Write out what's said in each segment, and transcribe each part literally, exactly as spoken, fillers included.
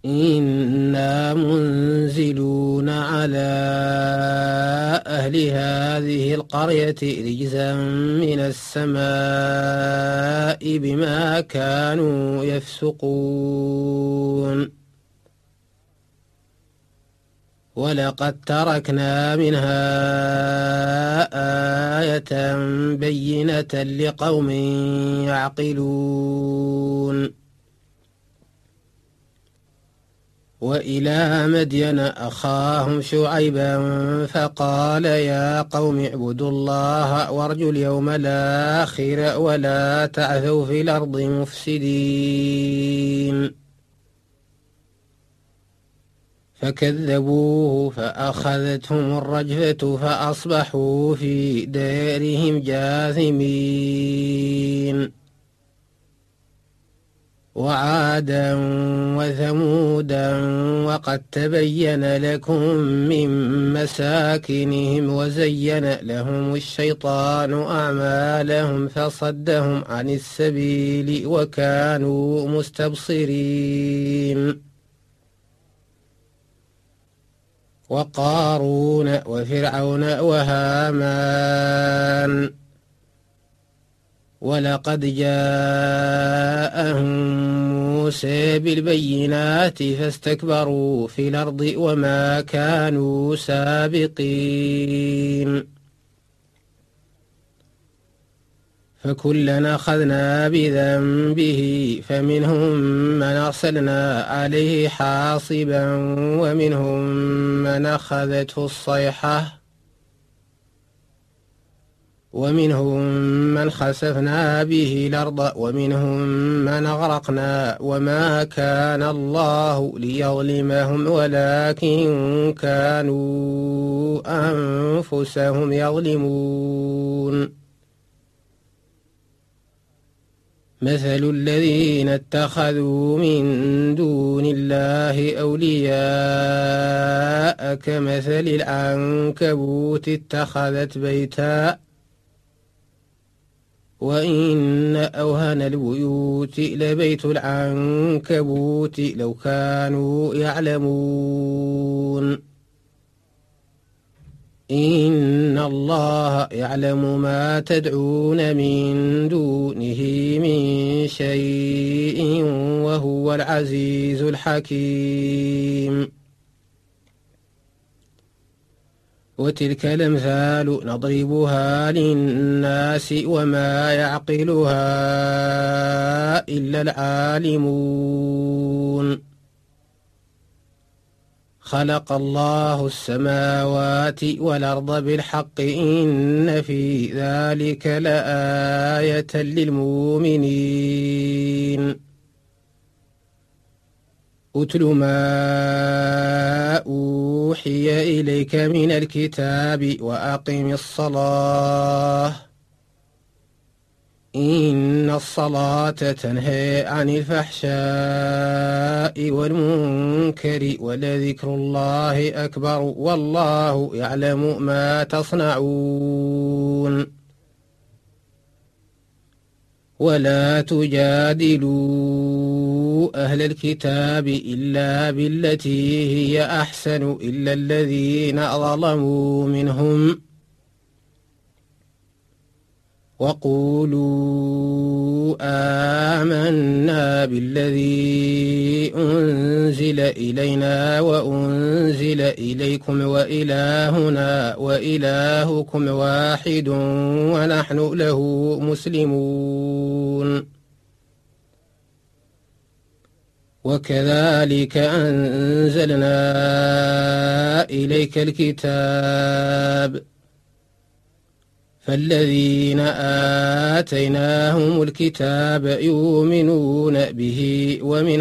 إنا منزلون على أهل هذه القرية رجزا من السماء بما كانوا يفسقون ولقد تركنا منها آية بينة لقوم يعقلون وإلى مدين أخاهم شعيبا فقال يا قوم اعبدوا الله وارجوا اليوم الآخر ولا تعثوا في الأرض مفسدين فكذبوه فأخذتهم الرجفة فأصبحوا في دارهم جاثمين وعادا وثمودا وقد تبين لكم من مساكنهم وزين لهم الشيطان أعمالهم فصدهم عن السبيل وكانوا مستبصرين وقارون وفرعون وهامان ولقد جاءهم موسى بالبينات فاستكبروا في الأرض وما كانوا سابقين فكلنا أخذنا بذنبه فمنهم من أرسلنا عليه حاصبا ومنهم من أخذته الصيحة ومنهم من خسفنا به الأرض ومنهم من أغرقنا وما كان الله ليظلمهم ولكن كانوا أنفسهم يظلمون مثل الذين اتخذوا من دون الله أولياء كمثل العنكبوت اتخذت بيتا وإن أوهن البيوت لبيت العنكبوت لو كانوا يعلمون إن الله يعلم ما تدعون من دونه من شيء وهو العزيز الحكيم وتلك الأمثال نضربها للناس وما يعقلها إلا العالمون خلق الله السماوات والأرض بالحق إن في ذلك لآية للمؤمنين أتل ما أوحي إليك من الكتاب وأقم الصلاة إن الصلاة تنهى عن الفحشاء والمنكر ولذكر الله أكبر والله يعلم ما تصنعون ولا تجادلوا أهل الكتاب إلا بالتي هي أحسن إلا الذين ظلموا منهم وقولوا آمنا بالذي أنزل إلينا وأنزل إليكم وإلهنا وإلهكم واحد ونحن له مسلمون وكذلك أنزلنا إليك الكتاب فالذين آتيناهم الكتاب يؤمنون به ومن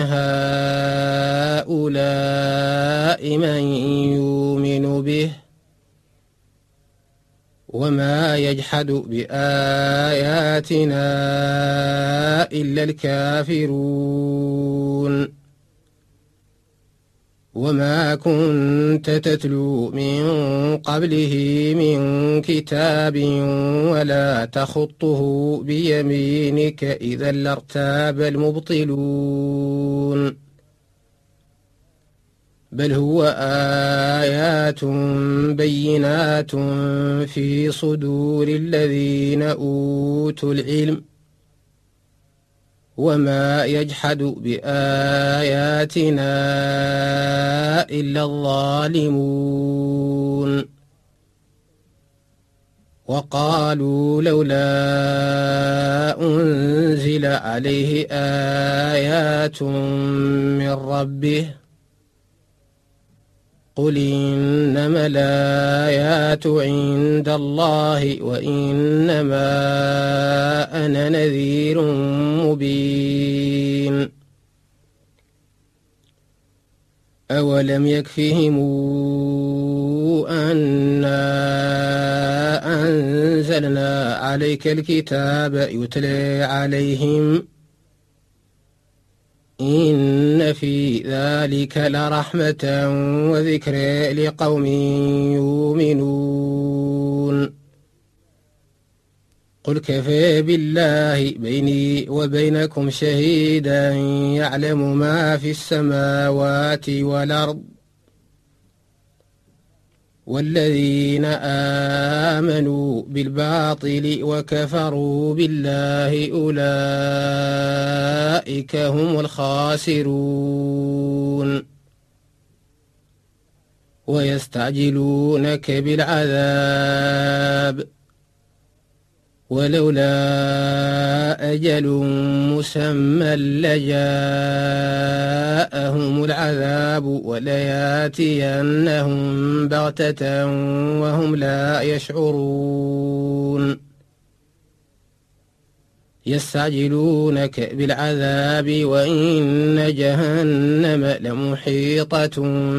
هؤلاء من يؤمن به وما يجحد بآياتنا إلا الكافرون وما كنت تتلو من قبله من كتاب ولا تخطه بيمينك إذا لارتاب المبطلون بل هو آيات بينات في صدور الذين أوتوا العلم وما يجحد بآياتنا إلا الظالمون وقالوا لولا أنزل عليه آيات من ربه قل إنما الآيات عند الله وإنما أنا نذير مبين أولم يكفهم أنا أنزلنا عليك الكتاب يتلى عليهم إن في ذلك لرحمة وذكر لقوم يؤمنون قل كفى بالله بيني وبينكم شهيدا يعلم ما في السماوات والأرض والذين آمنوا بالباطل وكفروا بالله أولئك هم الخاسرون ويستعجلونك بالعذاب ولولا أجل مسمى لجاءهم العذاب ولياتينهم بغتة وهم لا يشعرون يستعجلونك بالعذاب وإن جهنم لمحيطة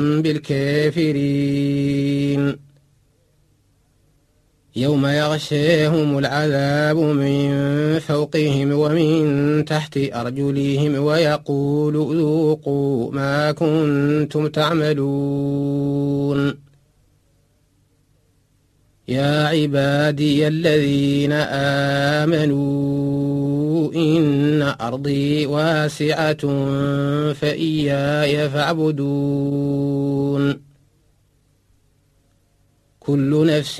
بالكافرين يوم يغشاهم العذاب من فوقهم ومن تحت أرجلهم ويقول ذوقوا ما كنتم تعملون يا عبادي الذين آمنوا إن أرضي واسعة فإياي فاعبدون كل نفس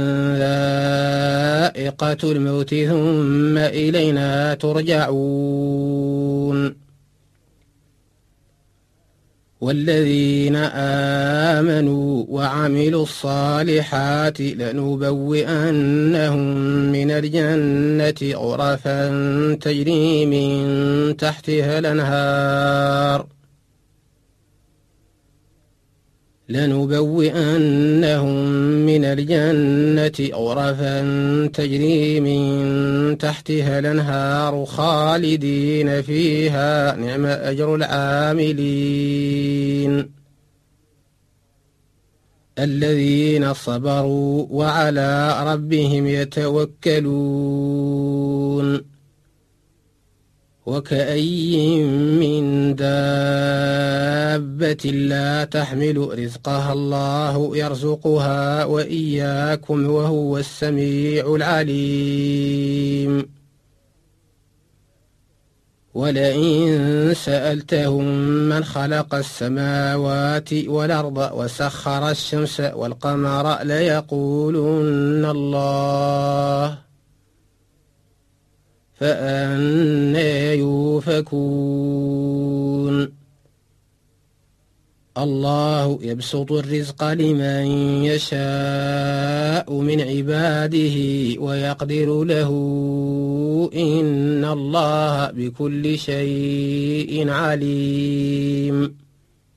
ذائقة الموت ثم إلينا ترجعون والذين آمنوا وعملوا الصالحات لنبوئنهم من الجنة غرفا تجري من تحتها الأنهار لنبوئنهم من الجنة غرفا تجري من تحتها الأنهار خالدين فيها نعم أجر العاملين الذين صبروا وعلى ربهم يتوكلون وكأي من دابة لا تحمل رزقها الله يرزقها وإياكم وهو السميع العليم ولئن سألتهم من خلق السماوات والأرض وسخر الشمس والقمر ليقولن الله فأنى يؤفكون الله يبسط الرزق لمن يشاء من عباده ويقدر له إن الله بكل شيء عليم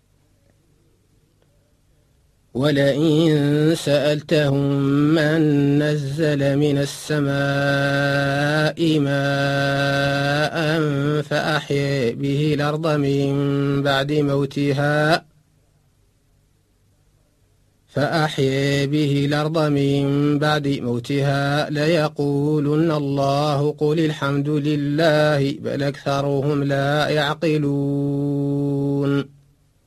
ولئن سألتهم من نزل من السماء ماء فأحيا به الأرض من بعد موتها فأحيا به الأرض من بعد موتها ليقولن الله قل الحمد لله بل أكثرهم لا يعقلون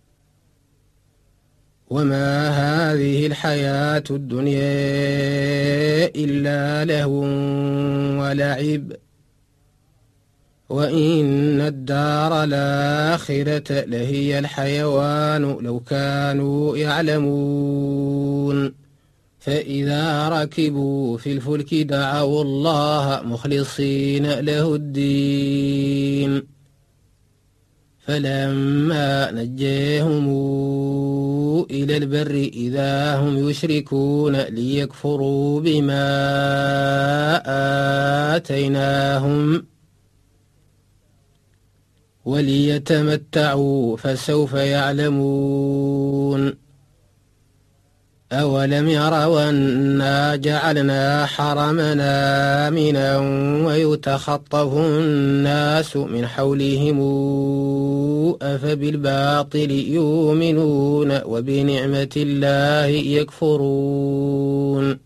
وما هذه الحياة الدنيا إلا لهو ولعب وإن الدار الآخرة لهي الحيوان لو كانوا يعلمون فإذا ركبوا في الفلك دعوا الله مخلصين له الدين فلما نجاهم إلى البر إذا هم يشركون ليكفروا بما آتيناهم وليتمتعوا فسوف يعلمون أولم يروا أنا جعلنا حرمنا آمنا ويتخطف الناس من حولهم أفبالباطل يؤمنون وبنعمة الله يكفرون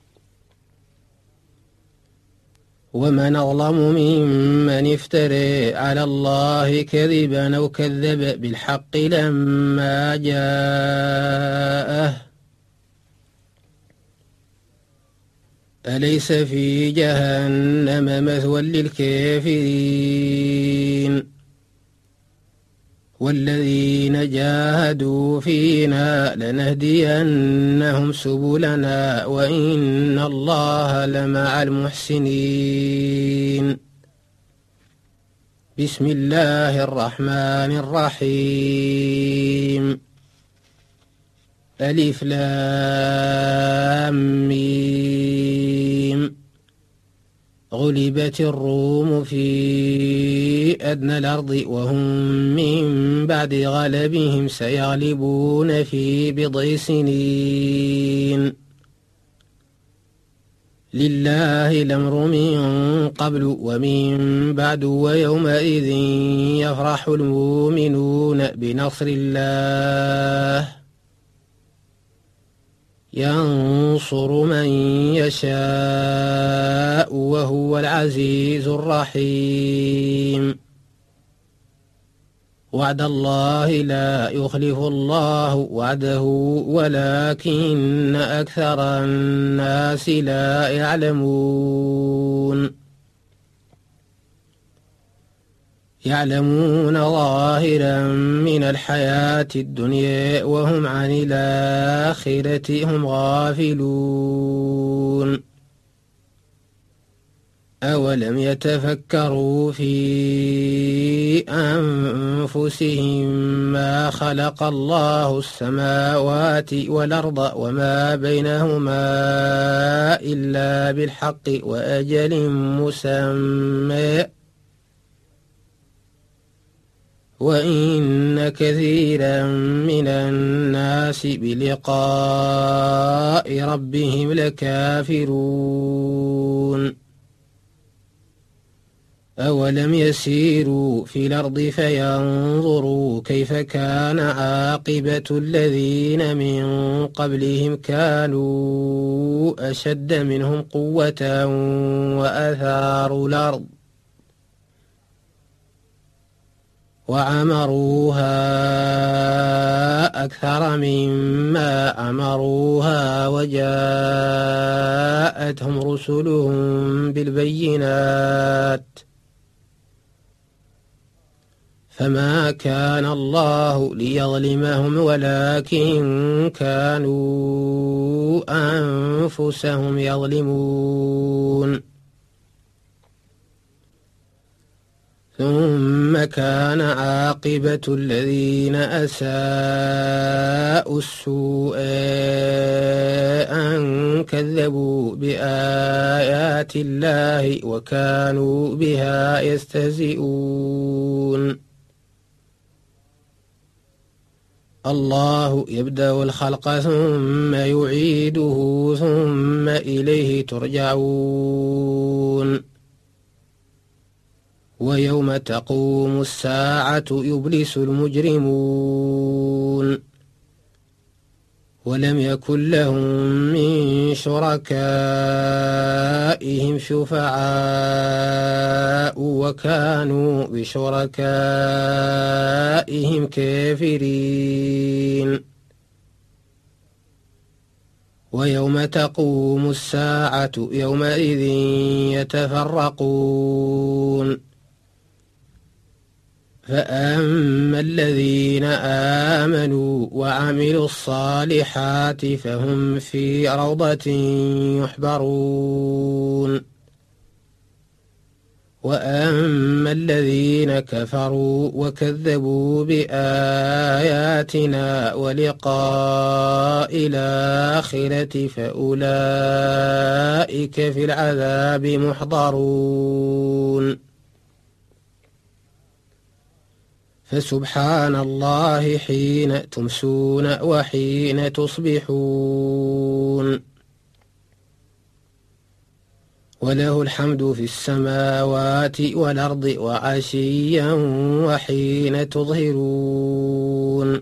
ومن أظلم ممن افترى على الله كذبا أو كذب بالحق لما جاءه أليس في جهنم مثوى للكافرين والذين جاهدوا فينا لنهدينهم سبلنا وإن الله لمع المحسنين بسم الله الرحمن الرحيم ألف لام ميم غلبت الروم في أدنى الأرض وهم من بعد غلبهم سيغلبون في بضع سنين لله الأمر من قبل ومن بعد ويومئذ يفرح المؤمنون بنصر الله ينصر من يشاء وهو العزيز الرحيم وعد الله لا يخلف الله وعده ولكن أكثر الناس لا يعلمون يعلمون ظاهرا من الحياة الدنيا وهم عن الآخرة هم غافلون أولم يتفكروا في أنفسهم ما خلق الله السماوات والأرض وما بينهما إلا بالحق وأجل مسمى وإن كثيرا من الناس بلقاء ربهم لكافرون أولم يسيروا في الأرض فينظروا كيف كان عاقبة الذين من قبلهم كانوا أشد منهم قوة وأثاروا الأرض وعمروها أكثر مما أمروها وجاءتهم رسلهم بالبينات فما كان الله ليظلمهم ولكن كانوا أنفسهم يظلمون ثم كان عاقبة الذين أساءوا السوء أن كذبوا بآيات الله وكانوا بها يستهزئون الله يبدأ الخلق ثم يعيده ثم إليه ترجعون ويوم تقوم الساعة يبلس المجرمون ولم يكن لهم من شركائهم شفعاء وكانوا بشركائهم كافرين ويوم تقوم الساعة يومئذ يتفرقون فأما الذين آمنوا وعملوا الصالحات فهم في روضة يحبرون وأما الذين كفروا وكذبوا بآياتنا ولقاء الآخرة فأولئك في العذاب محضرون فسبحان الله حين تمسون وحين تصبحون وله الحمد في السماوات والأرض وعشيا وحين تظهرون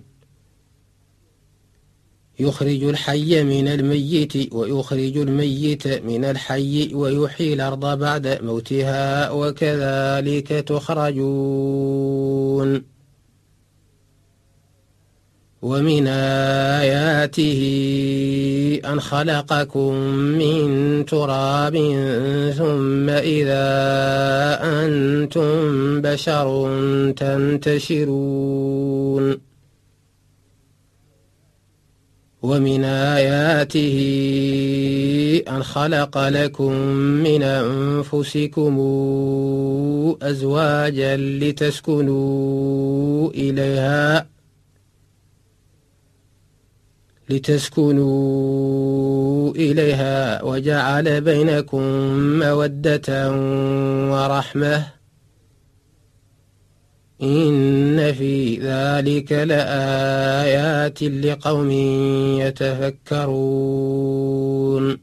يخرج الحي من الميت ويخرج الميت من الحي ويحيي الأرض بعد موتها وكذلك تخرجون ومن آياته أن خلقكم من تراب ثم إذا أنتم بشر تنتشرون ومن آياته أن خلق لكم من أنفسكم أزواجا لتسكنوا إليها لتسكنوا إليها وجعل بينكم مودة ورحمة إن في ذلك لآيات لقوم يتفكرون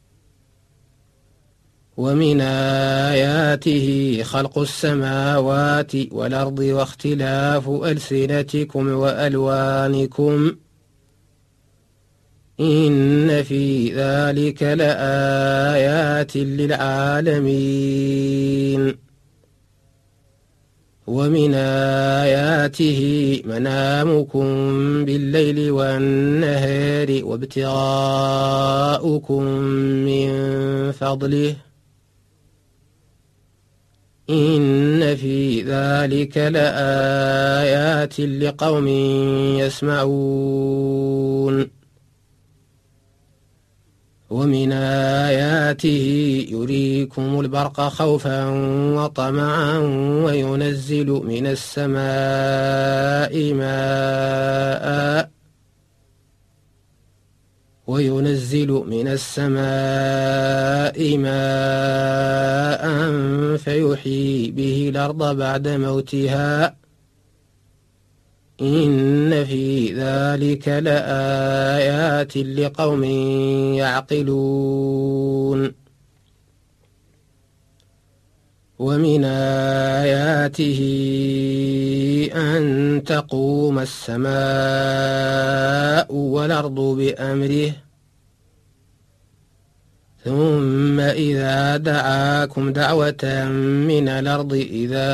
ومن آياته خلق السماوات والأرض واختلاف ألسنتكم وألوانكم إن في ذلك لآيات للعالمين ومن آياته منامكم بالليل والنهار وابتغاؤكم من فضله إن في ذلك لآيات لقوم يسمعون ومن آياته يريكم البرق خوفا وطمعا وينزل من السماء ماء وينزل من السماء ماء فيحيي به الأرض بعد موتها إن في ذلك لآيات لقوم يعقلون ومن آياته أن تقوم السماء والأرض بأمره ثم إذا دعاكم دعوة من الأرض إذا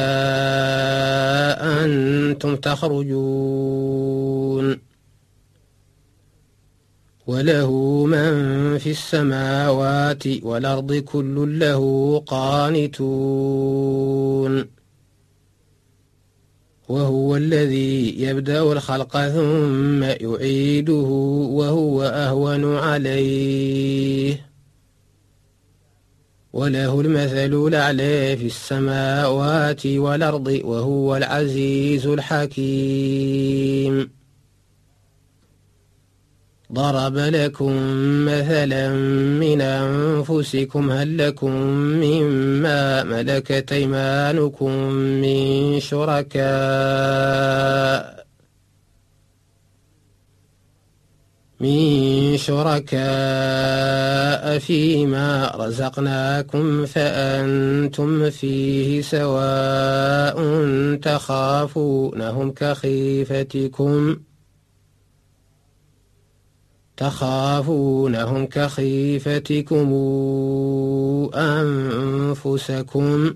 أنتم تخرجون وله من في السماوات والأرض كل له قانتون وهو الذي يبدأ الخلق ثم يعيده وهو أهون عليه وله المثل الأعلى في السماوات والأرض وهو العزيز الحكيم ضرب لكم مثلا من أنفسكم هل لكم مما ملكت أيمانكم من شركاء من شركاء فيما رزقناكم فأنتم فيه سواء تخافونهم كخيفتكم تخافونهم كخيفتكم أنفسكم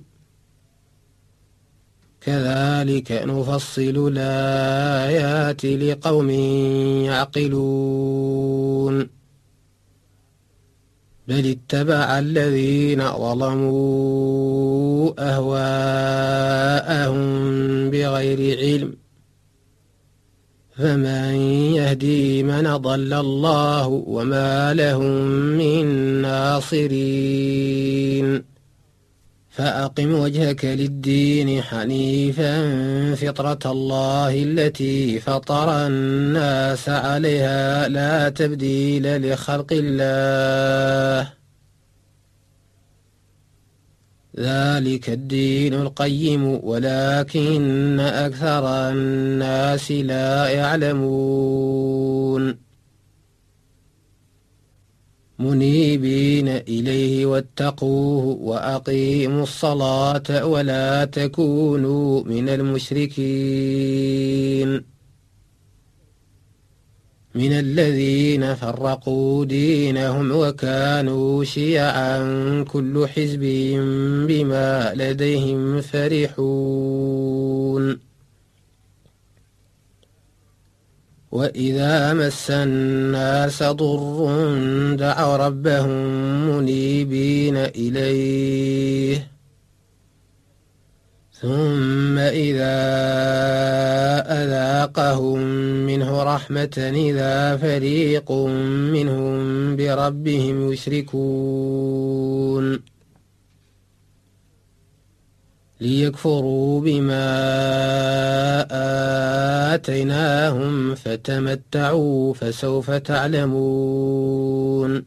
كذلك نفصل الآيات لقوم يعقلون بل اتبع الذين ظلموا أهواءهم بغير علم فمن يهدي من ضل الله وما لهم من ناصرين فأقم وجهك للدين حنيفا فطرة الله التي فطر الناس عليها لا تبديل لخلق الله ذلك الدين القيم ولكن أكثر الناس لا يعلمون منيبين إليه واتقوه وأقيموا الصلاة ولا تكونوا من المشركين من الذين فرقوا دينهم وكانوا شيعا كل حزب بما لديهم فرحون وإذا مس الناس ضر دعوا ربهم منيبين إليه ثم إذا أذاقهم منه رحمة إذا فريق منهم بربهم يشركون ليكفروا بما آتيناهم فتمتعوا فسوف تعلمون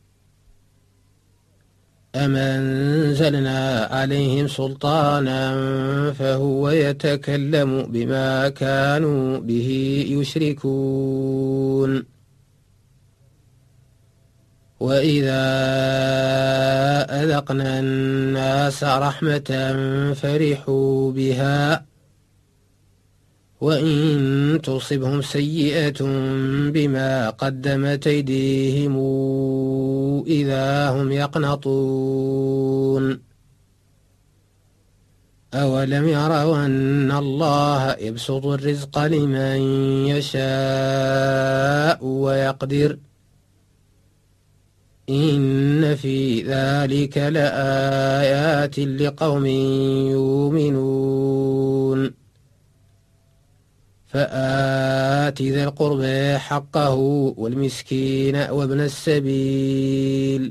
أم أنزلنا عليهم سلطانا فهو يتكلم بما كانوا به يشركون وإذا أذقنا الناس رحمة فرحوا بها وإن تصبهم سيئة بما قدمت أيديهم إذا هم يقنطون أولم يروا أن الله يبسط الرزق لمن يشاء ويقدر إن في ذلك لآيات لقوم يؤمنون فآت ذا القربى حقه والمسكين وابن السبيل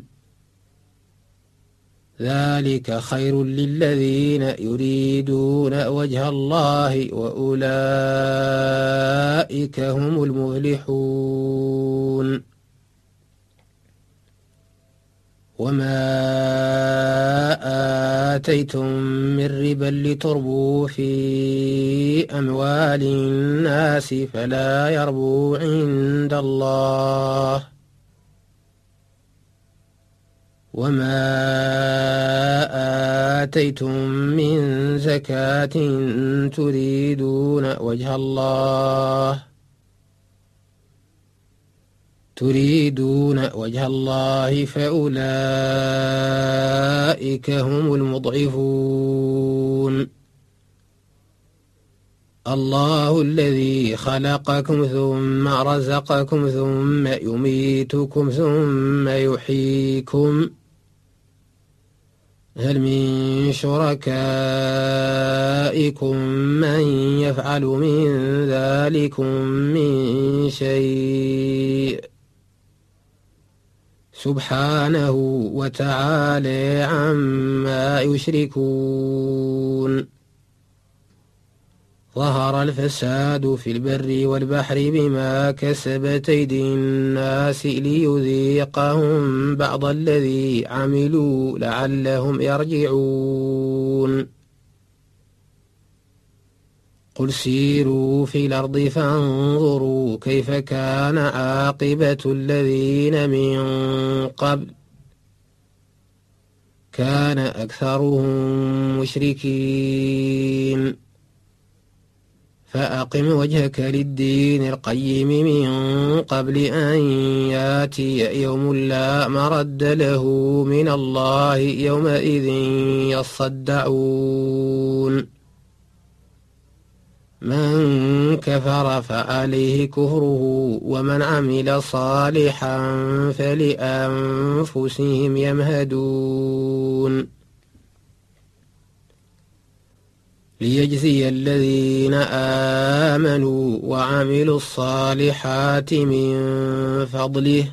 ذلك خير للذين يريدون وجه الله وأولئك هم المفلحون وما آتيتم من ربا لتربوا في أموال الناس فلا يربو عند الله وما آتيتم من زكاة تريدون وجه الله تريدون وجه الله فأولئك هم المضعفون الله الذي خلقكم ثم رزقكم ثم يميتكم ثم يحييكم هل من شركائكم من يفعل من ذلكم من شيء سبحانه وتعالى عما يشركون ظهر الفساد في البر والبحر بما كسبت أيدي الناس ليذيقهم بعض الذي عملوا لعلهم يرجعون قل سيروا في الأرض فانظروا كيف كان عاقبة الذين من قبل كان أكثرهم مشركين فأقم وجهك للدين القيم من قبل أن ياتي يوم لا مرد له من الله يومئذ يصدعون من كفر فعليه كفره ومن عمل صالحا فلأنفسهم يمهدون ليجزي الذين آمنوا وعملوا الصالحات من فضله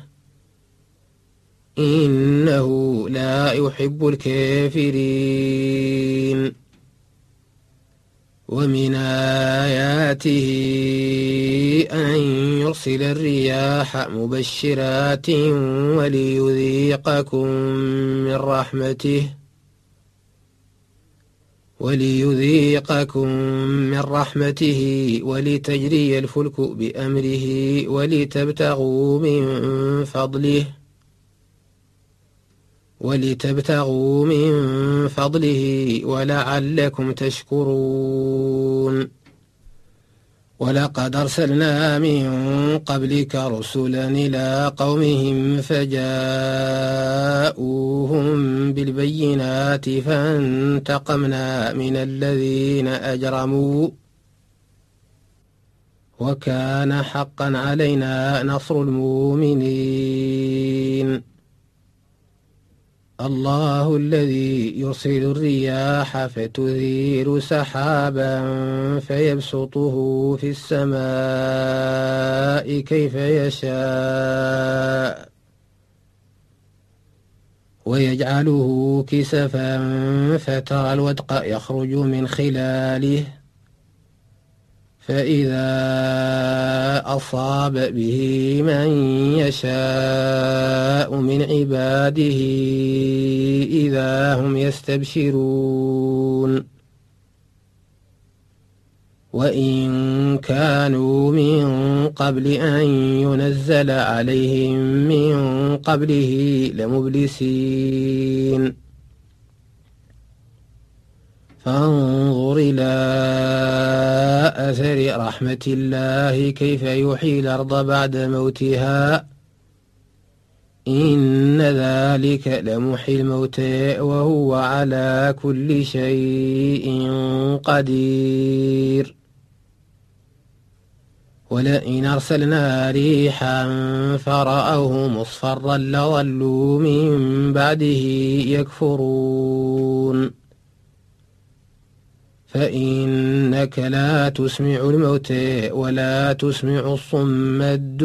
إنه لا يحب الكافرين ومن آياته أن يرسل الرياح مبشرات وليذيقكم من رحمته وليذيقكم من رحمته ولتجري الفلك بأمره ولتبتغوا من فضله ولتبتغوا من فضله ولعلكم تشكرون ولقد أرسلنا من قبلك رسلا إلى قومهم فجاءوهم بالبينات فانتقمنا من الذين أجرموا وكان حقا علينا نصر المؤمنين الله الذي يرسل الرياح فتثير سحابا فيبسطه في السماء كيف يشاء ويجعله كسفا فترى الودق يخرج من خلاله فإذا أصاب به من يشاء من عباده إذا هم يستبشرون وإن كانوا من قبل أن ينزل عليهم من قبله لمبلسين فانظر إلى أثر رحمة الله كيف يحيي الأرض بعد موتها إن ذلك لمحيي الموتى وهو على كل شيء قدير ولئن أرسلنا ريحا فرأوه مصفرا لظلوا من بعده يكفرون فإنك لا تسمع الموتى ولا تسمع الصم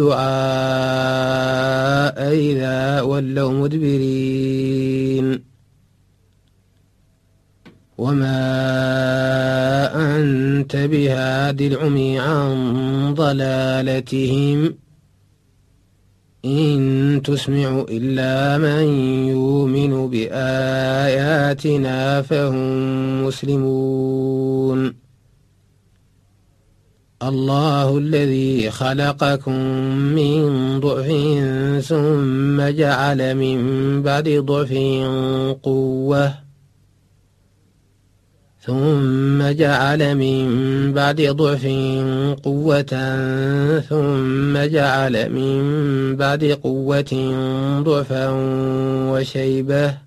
الدعاء إذا ولوا مدبرين وما أنت بهاد العمي عن ضلالتهم إن تسمع إلا من يؤمن بآياتنا فهم مسلمون الله الذي خلقكم من ضعف ثم جعل من بعد ضعف قوة ثم جعل من بعد ضعف قوة ثم جعل من بعد قوة ضعفا وشيبة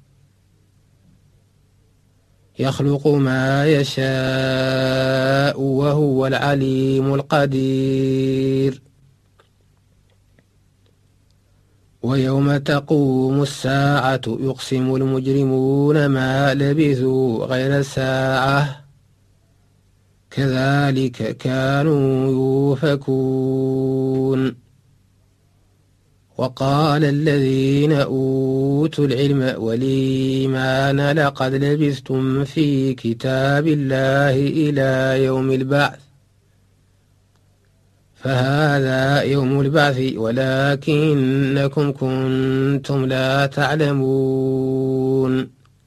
يخلق ما يشاء وهو العليم القدير ويوم تقوم الساعة يقسم المجرمون ما لبثوا غير ساعة كذلك كانوا يؤفكون وقال الذين أوتوا العلم والإيمان لقد لبثتم في كتاب الله إلى يوم البعث فهذا يوم البعث ولكنكم كنتم لا تعلمون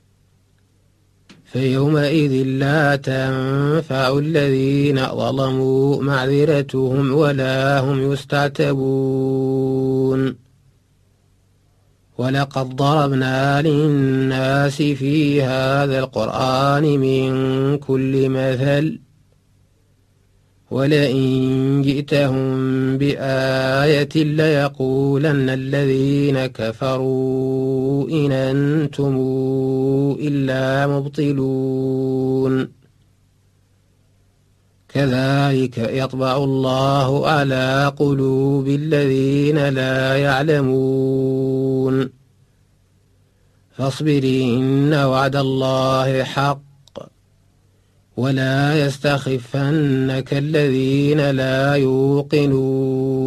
فيومئذ لا تنفع الذين ظلموا معذرتهم ولا هم يستعتبون ولقد ضربنا للناس في هذا القرآن من كل مثل ولئن جئتهم بآية ليقولن الذين كفروا إن أنتم إلا مبطلون كذلك يطبع الله على قلوب الذين لا يعلمون فاصبر إن وعد الله حق ولا يستخفنك الذين لا يوقنون